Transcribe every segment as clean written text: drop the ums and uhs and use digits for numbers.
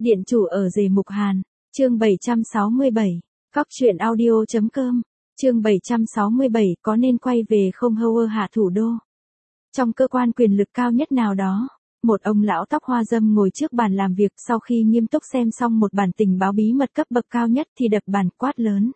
Điện chủ ở rể Mục Hàn, chương 767, cóc truyện audio.com, chương 767 có nên quay về không Howard hạ thủ đô. Trong cơ quan quyền lực cao nhất nào đó, một ông lão tóc hoa râm ngồi trước bàn làm việc sau khi nghiêm túc xem xong một bản tình báo bí mật cấp bậc cao nhất thì đập bàn quát lớn.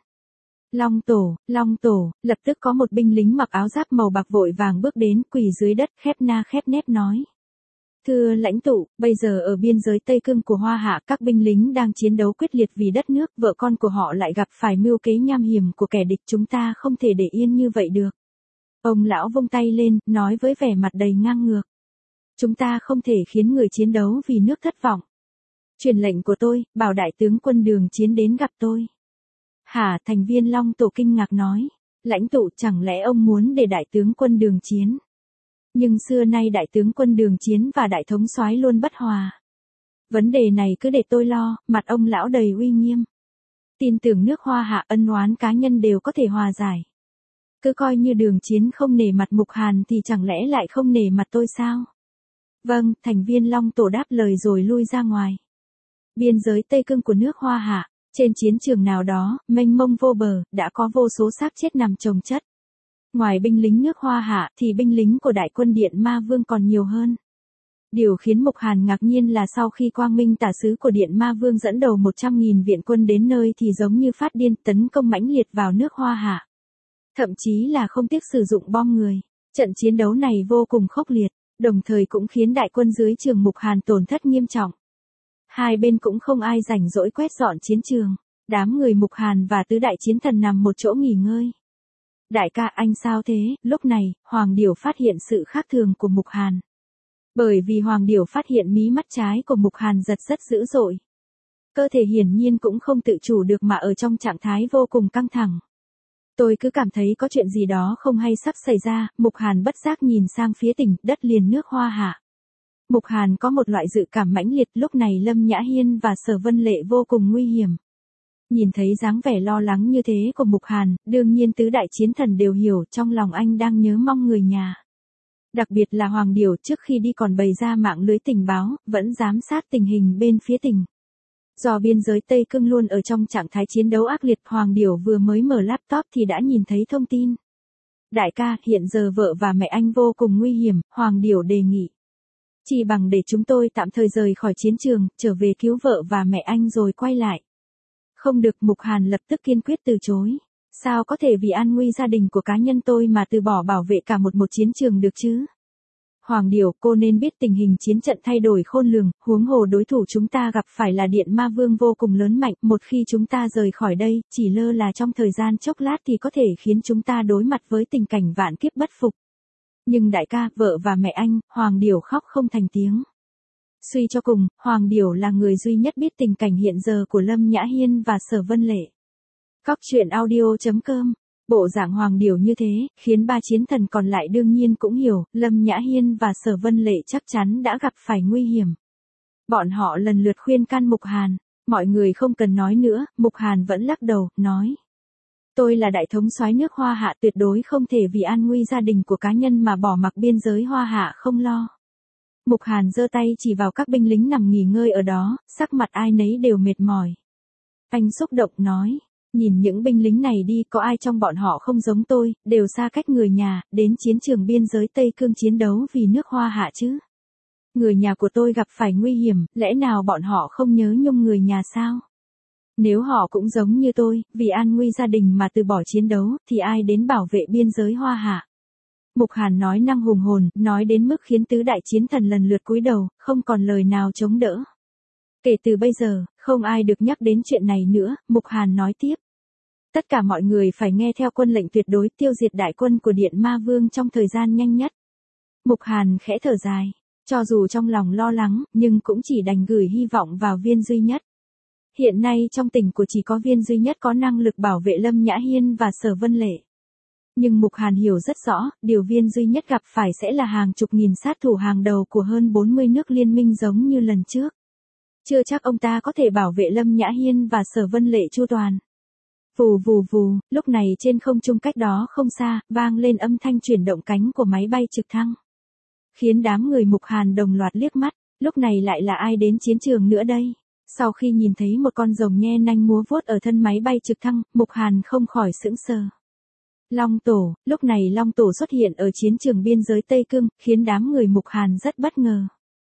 Long tổ, lập tức có một binh lính mặc áo giáp màu bạc vội vàng bước đến quỳ dưới đất khép na khép nép nói. Thưa lãnh tụ, bây giờ ở biên giới Tây Cương của Hoa Hạ các binh lính đang chiến đấu quyết liệt vì đất nước, vợ con của họ lại gặp phải mưu kế nham hiểm của kẻ địch, chúng ta không thể để yên như vậy được. Ông lão vung tay lên, nói với vẻ mặt đầy ngang ngược. Chúng ta không thể khiến người chiến đấu vì nước thất vọng. Truyền lệnh của tôi, bảo đại tướng quân Đường Chiến đến gặp tôi. Hả, thành viên Long tổ kinh ngạc nói. Lãnh tụ, chẳng lẽ ông muốn để đại tướng quân Đường Chiến? Nhưng xưa nay đại tướng quân Đường Chiến và đại thống soái luôn bất hòa. Vấn đề này cứ để tôi lo, mặt ông lão đầy uy nghiêm. Tin tưởng nước Hoa Hạ ân oán cá nhân đều có thể hòa giải. Cứ coi như Đường Chiến không nể mặt Mục Hàn thì chẳng lẽ lại không nể mặt tôi sao? Vâng, thành viên Long tổ đáp lời rồi lui ra ngoài. Biên giới Tây Cương của nước Hoa Hạ, trên chiến trường nào đó, mênh mông vô bờ, đã có vô số xác chết nằm chồng chất. Ngoài binh lính nước Hoa Hạ thì binh lính của Đại quân Điện Ma Vương còn nhiều hơn. Điều khiến Mục Hàn ngạc nhiên là sau khi Quang Minh tả sứ của Điện Ma Vương dẫn đầu 100.000 viện quân đến nơi thì giống như phát điên tấn công mãnh liệt vào nước Hoa Hạ. Thậm chí là không tiếc sử dụng bom người. Trận chiến đấu này vô cùng khốc liệt, đồng thời cũng khiến đại quân dưới trường Mục Hàn tổn thất nghiêm trọng. Hai bên cũng không ai rảnh rỗi quét dọn chiến trường. Đám người Mục Hàn và tứ đại chiến thần nằm một chỗ nghỉ ngơi. Đại ca, anh sao thế? Lúc này, Hoàng Điểu phát hiện sự khác thường của Mục Hàn. Bởi vì Hoàng Điểu phát hiện mí mắt trái của Mục Hàn giật rất dữ dội. Cơ thể hiển nhiên cũng không tự chủ được mà ở trong trạng thái vô cùng căng thẳng. Tôi cứ cảm thấy có chuyện gì đó không hay sắp xảy ra. Mục Hàn bất giác nhìn sang phía tỉnh, đất liền nước Hoa Hạ. Mục Hàn có một loại dự cảm mãnh liệt, lúc này Lâm Nhã Hiên và Sở Vân Lệ vô cùng nguy hiểm. Nhìn thấy dáng vẻ lo lắng như thế của Mục Hàn, đương nhiên tứ đại chiến thần đều hiểu trong lòng anh đang nhớ mong người nhà. Đặc biệt là Hoàng Điểu trước khi đi còn bày ra mạng lưới tình báo, vẫn giám sát tình hình bên phía tỉnh. Do biên giới Tây Cương luôn ở trong trạng thái chiến đấu ác liệt, Hoàng Điểu vừa mới mở laptop thì đã nhìn thấy thông tin. Đại ca, hiện giờ vợ và mẹ anh vô cùng nguy hiểm, Hoàng Điểu đề nghị. Chỉ bằng để chúng tôi tạm thời rời khỏi chiến trường, trở về cứu vợ và mẹ anh rồi quay lại. Không được, Mục Hàn lập tức kiên quyết từ chối. Sao có thể vì an nguy gia đình của cá nhân tôi mà từ bỏ bảo vệ cả một chiến trường được chứ? Hoàng Điểu, cô nên biết tình hình chiến trận thay đổi khôn lường, huống hồ đối thủ chúng ta gặp phải là Điện Ma Vương vô cùng lớn mạnh, một khi chúng ta rời khỏi đây, chỉ lơ là trong thời gian chốc lát thì có thể khiến chúng ta đối mặt với tình cảnh vạn kiếp bất phục. Nhưng đại ca, vợ và mẹ anh, Hoàng Điểu khóc không thành tiếng. Suy cho cùng, Hoàng Điểu là người duy nhất biết tình cảnh hiện giờ của Lâm Nhã Hiên và Sở Vân Lệ. cóc truyện audio.com. Bộ dạng Hoàng Điểu như thế, khiến ba chiến thần còn lại đương nhiên cũng hiểu, Lâm Nhã Hiên và Sở Vân Lệ chắc chắn đã gặp phải nguy hiểm. Bọn họ lần lượt khuyên can Mục Hàn, mọi người không cần nói nữa, Mục Hàn vẫn lắc đầu, nói. Tôi là đại thống soái nước Hoa Hạ, tuyệt đối không thể vì an nguy gia đình của cá nhân mà bỏ mặc biên giới Hoa Hạ không lo. Mục Hàn giơ tay chỉ vào các binh lính nằm nghỉ ngơi ở đó, sắc mặt ai nấy đều mệt mỏi. Anh xúc động nói, nhìn những binh lính này đi, có ai trong bọn họ không giống tôi, đều xa cách người nhà, đến chiến trường biên giới Tây Cương chiến đấu vì nước Hoa Hạ chứ. Người nhà của tôi gặp phải nguy hiểm, lẽ nào bọn họ không nhớ nhung người nhà sao? Nếu họ cũng giống như tôi, vì an nguy gia đình mà từ bỏ chiến đấu, thì ai đến bảo vệ biên giới Hoa Hạ? Mục Hàn nói năng hùng hồn, nói đến mức khiến tứ đại chiến thần lần lượt cúi đầu, không còn lời nào chống đỡ. Kể từ bây giờ, không ai được nhắc đến chuyện này nữa, Mục Hàn nói tiếp. Tất cả mọi người phải nghe theo quân lệnh tuyệt đối tiêu diệt đại quân của Điện Ma Vương trong thời gian nhanh nhất. Mục Hàn khẽ thở dài, cho dù trong lòng lo lắng, nhưng cũng chỉ đành gửi hy vọng vào Viên duy nhất. Hiện nay trong tỉnh của chỉ có Viên duy nhất có năng lực bảo vệ Lâm Nhã Hiên và Sở Vân Lệ. Nhưng Mục Hàn hiểu rất rõ, điều Viên duy nhất gặp phải sẽ là hàng chục nghìn sát thủ hàng đầu của hơn 40 nước liên minh giống như lần trước. Chưa chắc ông ta có thể bảo vệ Lâm Nhã Hiên và Sở Vân Lệ chu toàn. Vù vù vù, lúc này trên không trung cách đó không xa, vang lên âm thanh chuyển động cánh của máy bay trực thăng. Khiến đám người Mục Hàn đồng loạt liếc mắt, lúc này lại là ai đến chiến trường nữa đây? Sau khi nhìn thấy một con rồng nhe nanh múa vuốt ở thân máy bay trực thăng, Mục Hàn không khỏi sững sờ. Long Tổ, lúc này Long Tổ xuất hiện ở chiến trường biên giới Tây Cương, khiến đám người Mục Hàn rất bất ngờ.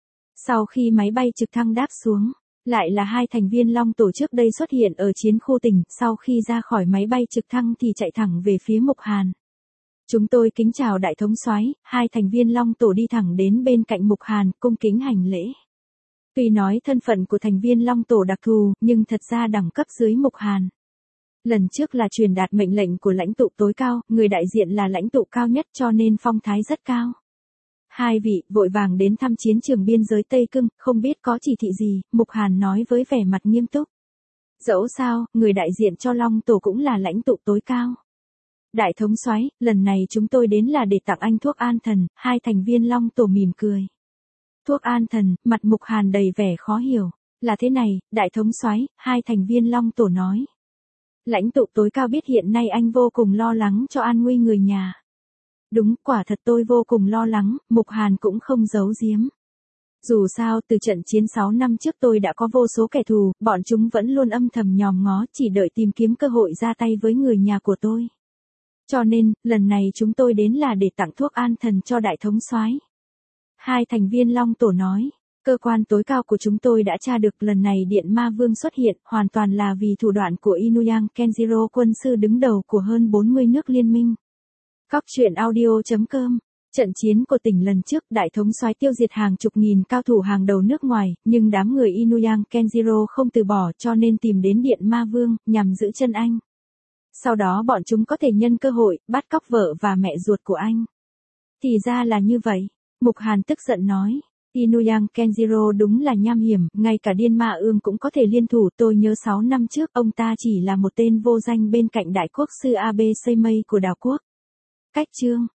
Sau khi máy bay trực thăng đáp xuống, lại là hai thành viên Long Tổ trước đây xuất hiện ở chiến khu tỉnh, sau khi ra khỏi máy bay trực thăng thì chạy thẳng về phía Mục Hàn. Chúng tôi kính chào đại thống soái, hai thành viên Long Tổ đi thẳng đến bên cạnh Mục Hàn, cung kính hành lễ. Tuy nói thân phận của thành viên Long Tổ đặc thù, nhưng thật ra đẳng cấp dưới Mục Hàn. Lần trước là truyền đạt mệnh lệnh của lãnh tụ tối cao, người đại diện là lãnh tụ cao nhất cho nên phong thái rất cao. Hai vị vội vàng đến thăm chiến trường biên giới Tây Cương, không biết có chỉ thị gì, Mục Hàn nói với vẻ mặt nghiêm túc. Dẫu sao, người đại diện cho Long Tổ cũng là lãnh tụ tối cao. Đại thống soái, lần này chúng tôi đến là để tặng anh thuốc an thần, hai thành viên Long Tổ mỉm cười. Thuốc an thần, mặt Mục Hàn đầy vẻ khó hiểu. Là thế này, đại thống soái, hai thành viên Long Tổ nói. Lãnh tụ tối cao biết hiện nay anh vô cùng lo lắng cho an nguy người nhà. Đúng, quả thật tôi vô cùng lo lắng, Mục Hàn cũng không giấu giếm. Dù sao, từ trận chiến 6 năm trước tôi đã có vô số kẻ thù, bọn chúng vẫn luôn âm thầm nhòm ngó, chỉ đợi tìm kiếm cơ hội ra tay với người nhà của tôi. Cho nên, lần này chúng tôi đến là để tặng thuốc an thần cho đại thống soái. Hai thành viên Long Tổ nói, cơ quan tối cao của chúng tôi đã tra được lần này Điện Ma Vương xuất hiện, hoàn toàn là vì thủ đoạn của Inuyang Kenjiro, quân sư đứng đầu của hơn 40 nước liên minh. Cóc truyện audio.com. Trận chiến của tỉnh lần trước, đại thống soái tiêu diệt hàng chục nghìn cao thủ hàng đầu nước ngoài, nhưng đám người Inuyang Kenjiro không từ bỏ cho nên tìm đến Điện Ma Vương, nhằm giữ chân anh. Sau đó bọn chúng có thể nhân cơ hội, bắt cóc vợ và mẹ ruột của anh. Thì ra là như vậy, Mục Hàn tức giận nói. Inuyang Kenjiro đúng là nham hiểm, ngay cả Điên Ma Ương cũng có thể liên thủ. Tôi nhớ 6 năm trước, ông ta chỉ là một tên vô danh bên cạnh đại quốc sư Abe Seimei của đảo quốc. Cách chương